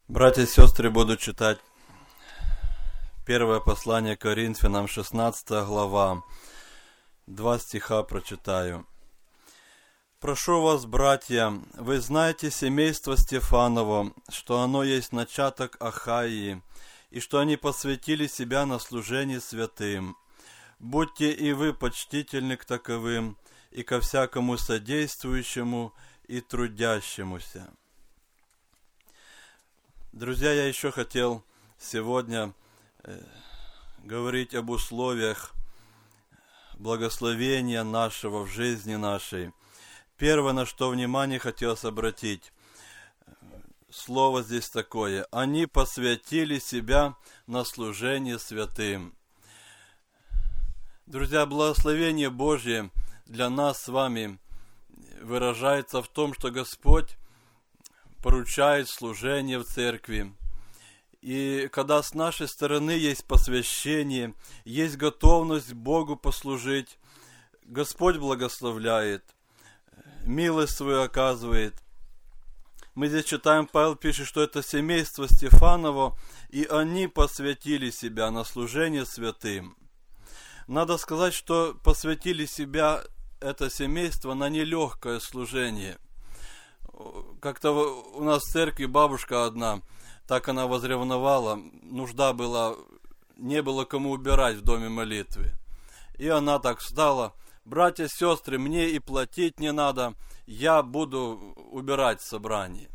Братья и сестры, буду читать первое послание Коринфянам, 16 глава. 2 стиха прочитаю. «Прошу вас, братья, вы знаете семейство Стефаново, что оно есть начаток Ахаии, и что они посвятили себя на служение святым. Будьте и вы почтительны к таковым, и ко всякому содействующему и трудящемуся». Друзья, я еще хотел сегодня говорить об условиях благословения нашего в жизни нашей. Первое, на что внимание хотелось обратить, слово здесь такое: «Они посвятили себя на служение святым». Друзья, благословение Божье для нас с вами выражается в том, что Господь поручает служение в церкви. И когда с нашей стороны есть посвящение, есть готовность Богу послужить, Господь благословляет, милость свою оказывает. Мы здесь читаем, Павел пишет, что это семейство Стефаново, и они посвятили себя на служение святым. Надо сказать, что посвятили себя это семейство на нелегкое служение. Как-то у нас в церкви бабушка одна, так она возревновала, нужда была, не было кому убирать в доме молитвы. И она так встала: «Братья, сестры, мне и платить не надо, я буду убирать собрание».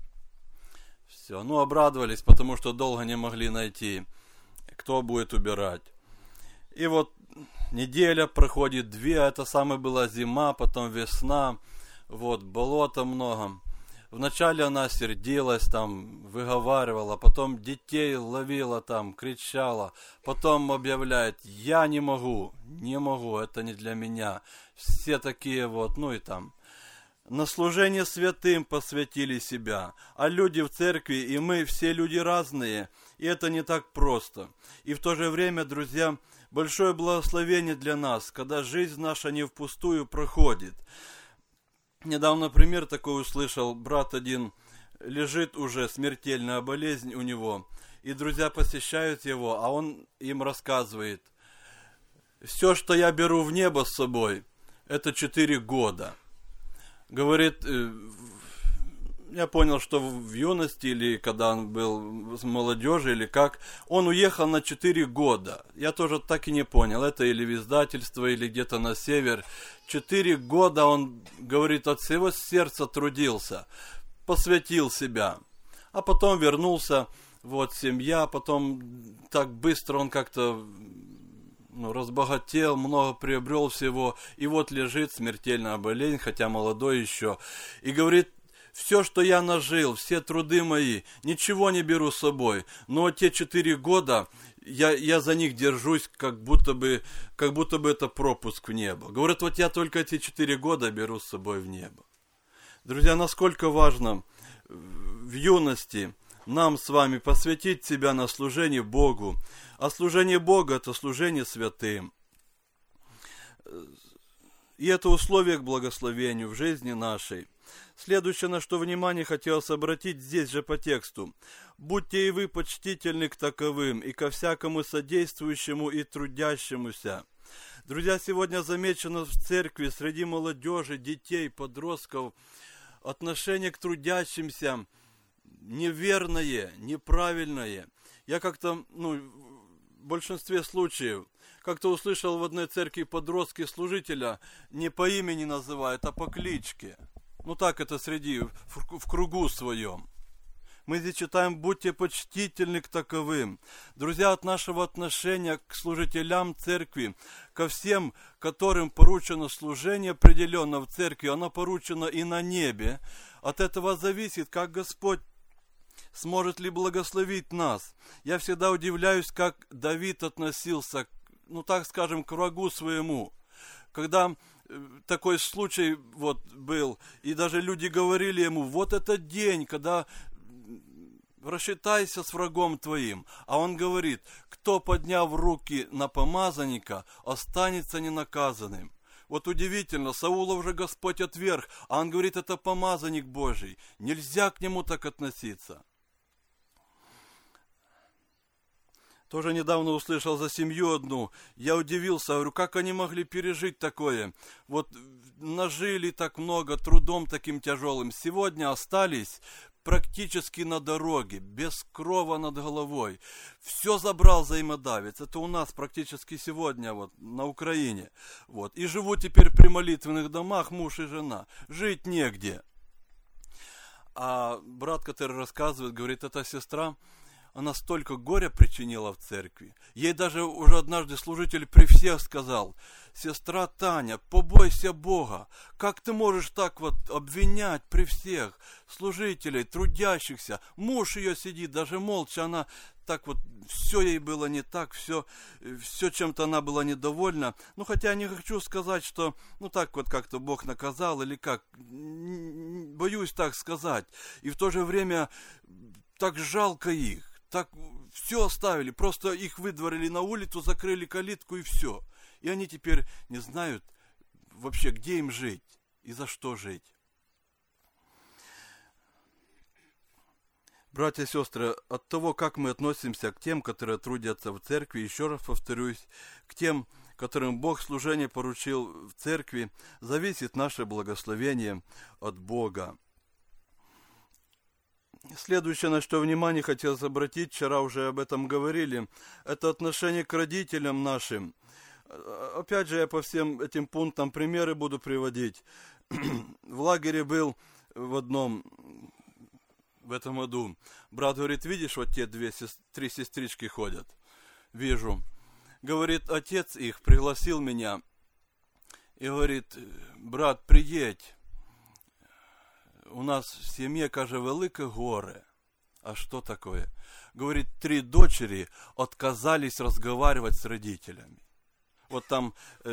Все, обрадовались, потому что долго не могли найти, кто будет убирать. И вот неделя проходит, 2, это самая была зима, потом весна. Болота много. Вначале она сердилась, выговаривала, потом детей ловила, кричала, потом объявляет: «Я не могу, это не для меня». Все такие На служение святым посвятили себя. А люди в церкви, и мы, все люди разные, и это не так просто. И в то же время, друзья, большое благословение для нас, когда жизнь наша не впустую проходит. Недавно пример такой услышал. Брат один лежит уже, смертельная болезнь у него, и друзья посещают его, а он им рассказывает: «Все, что я беру в небо с собой, это 4 года». Говорит, я понял, что в юности, или когда он был с молодежи, или как, он уехал на 4 года. Я тоже так и не понял, это или в издательство, или где-то на север. 4 года он, говорит, от всего сердца трудился, посвятил себя. А потом вернулся, семья, потом так быстро он как-то разбогател, много приобрел всего, и лежит, смертельная болезнь, хотя молодой еще, и говорит: «Все, что я нажил, все труды мои, ничего не беру с собой, но те 4 года я за них держусь, как будто бы это пропуск в небо». Говорит, я только эти 4 года беру с собой в небо. Друзья, насколько важно в юности нам с вами посвятить себя на служение Богу. А служение Бога – это служение святым. И это условие к благословению в жизни нашей. Следующее, на что внимание хотелось обратить здесь же по тексту: «Будьте и вы почтительны к таковым, и ко всякому содействующему и трудящемуся». Друзья, сегодня замечено в церкви среди молодежи, детей, подростков отношение к трудящимся неверное, неправильное. Я как-то, в большинстве случаев, как-то услышал в одной церкви подростки служителя не по имени называют, а по кличке. Так это в кругу своем. Мы здесь читаем: «Будьте почтительны к таковым». Друзья, от нашего отношения к служителям церкви, ко всем, которым поручено служение определенно в церкви, оно поручено и на небе. От этого зависит, как Господь сможет ли благословить нас. Я всегда удивляюсь, как Давид относился, к врагу своему. Когда такой случай был, и даже люди говорили ему: этот день, когда рассчитайся с врагом твоим. А он говорит: кто, подняв руки на помазанника, останется ненаказанным. Удивительно, Саула уже Господь отверг, а он говорит: это помазанник Божий. Нельзя к нему так относиться. Тоже недавно услышал за семью одну. Я удивился, говорю, как они могли пережить такое? Вот нажили так много, трудом таким тяжелым. Сегодня остались практически на дороге, без крова над головой. Все забрал взаимодавец. Это у нас практически сегодня вот на Украине. Вот. И живут теперь при молитвенных домах муж и жена. Жить негде. А брат, который рассказывает, говорит, эта сестра, она столько горя причинила в церкви. Ей даже уже однажды служитель при всех сказал: сестра Таня, побойся Бога. Как ты можешь так вот обвинять при всех служителей, трудящихся? Муж ее сидит, даже молча, она так вот, все ей было не так, все чем-то она была недовольна. Ну, хотя не хочу сказать, что, ну, так вот как-то Бог наказал или как. Боюсь так сказать. И в то же время так жалко их. Так все оставили, просто их выдворили на улицу, закрыли калитку и все. И они теперь не знают вообще, где им жить и за что жить. Братья и сестры, от того, как мы относимся к тем, которые трудятся в церкви, еще раз повторюсь, к тем, которым Бог служение поручил в церкви, зависит наше благословение от Бога. Следующее, на что внимание хотелось обратить, вчера уже об этом говорили, это отношение к родителям нашим. Опять же, я по всем этим пунктам примеры буду приводить. В лагере был в этом году. Брат говорит, видишь, вот те три сестрички ходят. Вижу. Говорит, отец их пригласил меня и говорит, брат, приедь. У нас в семье, каже, велике горе. А что такое? Говорит, 3 дочери отказались разговаривать с родителями. Вот там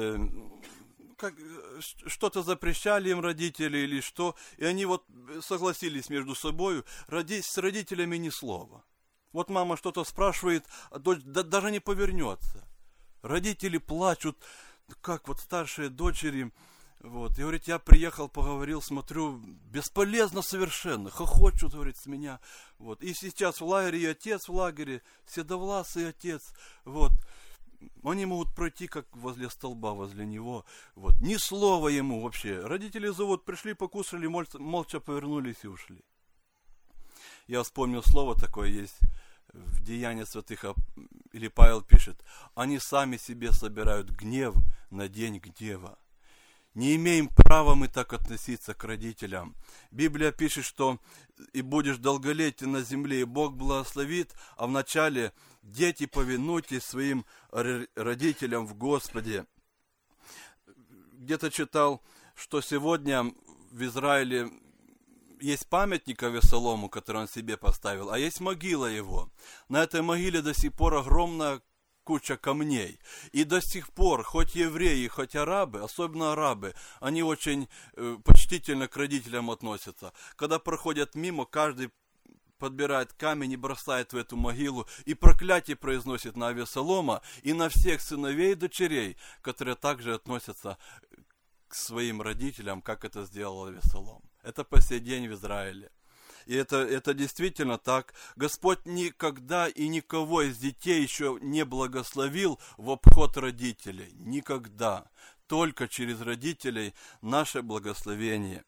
что-то запрещали им родители или что, и они вот согласились между собой, с родителями ни слова. Вот мама что-то спрашивает, а дочь даже не повернется. Родители плачут, как вот старшие дочери. Вот, и говорит, я приехал, поговорил, смотрю, бесполезно совершенно, хохочут, говорит, с меня. Вот, и сейчас в лагере и отец в лагере, седовласый отец, вот. Они могут пройти, как возле столба, возле него. Вот. Ни слова ему вообще. Родители зовут, пришли, покушали, молча повернулись и ушли. Я вспомнил слово такое есть в Деяниях святых, или Павел пишет, они сами себе собирают гнев на день гнева. Не имеем права мы так относиться к родителям. Библия пишет, что и будешь долголетен на земле, и Бог благословит, а вначале дети, повинуйтесь своим родителям в Господе. Где-то читал, что сегодня в Израиле есть памятник Авесолому, который он себе поставил, а есть могила его. На этой могиле до сих пор огромная куча камней. И до сих пор, хоть евреи, хоть арабы, особенно арабы, они очень почтительно к родителям относятся. Когда проходят мимо, каждый подбирает камень и бросает в эту могилу, и проклятие произносит на Авесолома и на всех сыновей и дочерей, которые также относятся к своим родителям, как это сделал Авесолом. Это по сей день в Израиле. И это действительно так. Господь никогда и никого из детей еще не благословил в обход родителей. Никогда. Только через родителей наше благословение.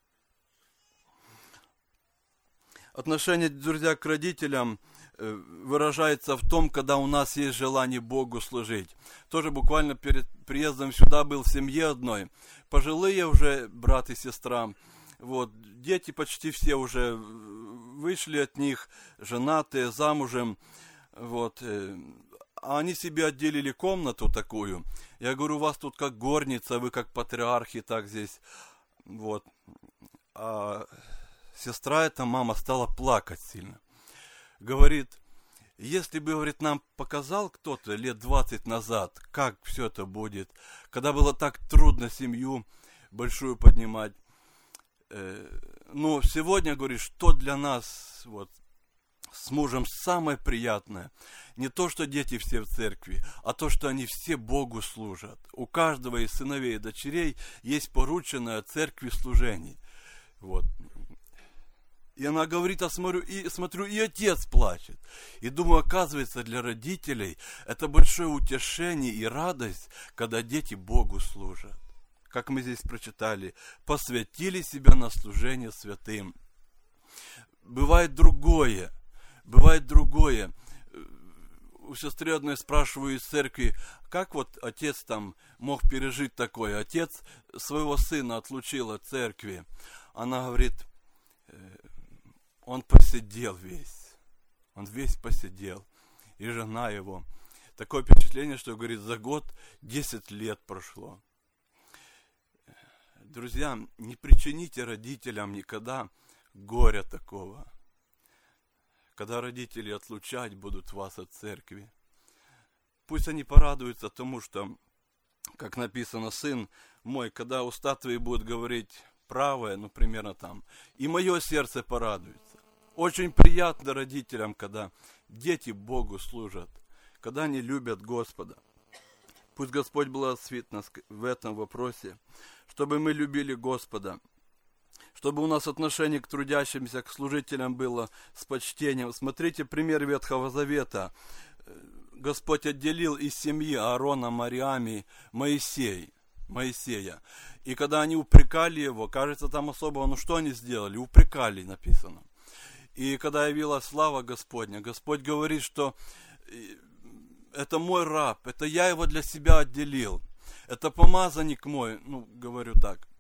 Отношение, друзья, к родителям выражается в том, когда у нас есть желание Богу служить. Тоже буквально перед приездом сюда был в семье одной. Пожилые уже брат и сестра. Вот, дети почти все уже вышли от них, женатые, замужем, вот, а они себе отделили комнату такую. Я говорю, у вас тут как горница, вы как патриархи, так здесь, вот. А сестра эта, мама, стала плакать сильно. Говорит, если бы, говорит, нам показал кто-то лет 20 назад, как все это будет, когда было так трудно семью большую поднимать, но сегодня, говорит, что для нас вот, с мужем самое приятное, не то, что дети все в церкви, а то, что они все Богу служат. У каждого из сыновей и дочерей есть порученное церкви служение. Вот. И она говорит, смотрю, и отец плачет. И думаю, оказывается, для родителей это большое утешение и радость, когда дети Богу служат. Как мы здесь прочитали, посвятили себя на служение святым. Бывает другое. У сестры одной спрашиваю из церкви, как вот отец там мог пережить такое? Отец своего сына отлучил от церкви. Она говорит, он посидел весь. Он весь посидел. И жена его. Такое впечатление, что, говорит, за год 10 лет прошло. Друзья, не причините родителям никогда горя такого. Когда родители отлучать будут вас от церкви. Пусть они порадуются тому, что, как написано, сын мой, когда уста твои будут говорить правое, примерно там, и мое сердце порадуется. Очень приятно родителям, когда дети Богу служат, когда они любят Господа. Пусть Господь благословит нас в этом вопросе, чтобы мы любили Господа, чтобы у нас отношение к трудящимся, к служителям было с почтением. Смотрите пример Ветхого Завета. Господь отделил из семьи Аарона, Мариами Моисея. И когда они упрекали его, кажется, там особо, что они сделали? Упрекали, написано. И когда явилась слава Господня, Господь говорит, что это мой раб, это я его для себя отделил. Это помазанник мой, говорю так.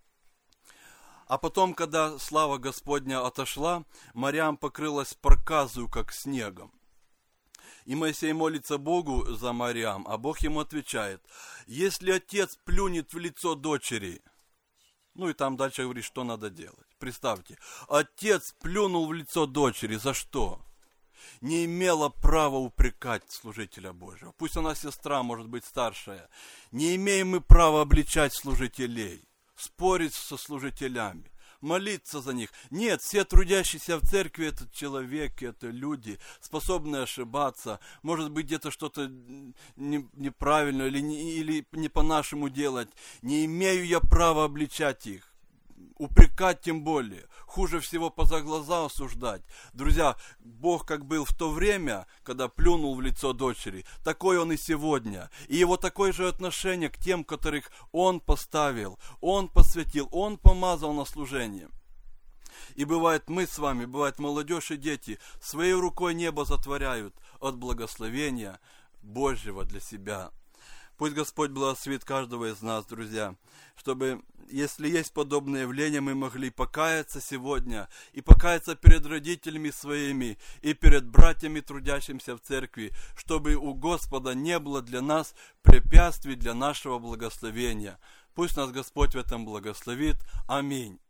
А потом, когда слава Господня отошла, Мариам покрылась проказою, как снегом. И Моисей молится Богу за Мариам, а Бог ему отвечает, если отец плюнет в лицо дочери, и там дальше говорит, что надо делать. Представьте, отец плюнул в лицо дочери, за что? Не имела права упрекать служителя Божьего. Пусть она сестра, может быть, старшая. Не имеем мы права обличать служителей, спорить со служителями, молиться за них. Нет, все трудящиеся в церкви – это человеки, это люди, способные ошибаться. Может быть, где-то что-то неправильно или не по-нашему делать. Не имею я права обличать их. Упрекать тем более. Хуже всего поза глаза осуждать. Друзья, Бог как был в то время, когда плюнул в лицо дочери, такой Он и сегодня. И Его такое же отношение к тем, которых Он поставил, Он посвятил, Он помазал на служение. И бывает мы с вами, бывает молодежь и дети, своей рукой небо затворяют от благословения Божьего для себя. Пусть Господь благословит каждого из нас, друзья, чтобы, если есть подобное явление, мы могли покаяться сегодня и покаяться перед родителями своими и перед братьями, трудящимися в церкви, чтобы у Господа не было для нас препятствий для нашего благословения. Пусть нас Господь в этом благословит. Аминь.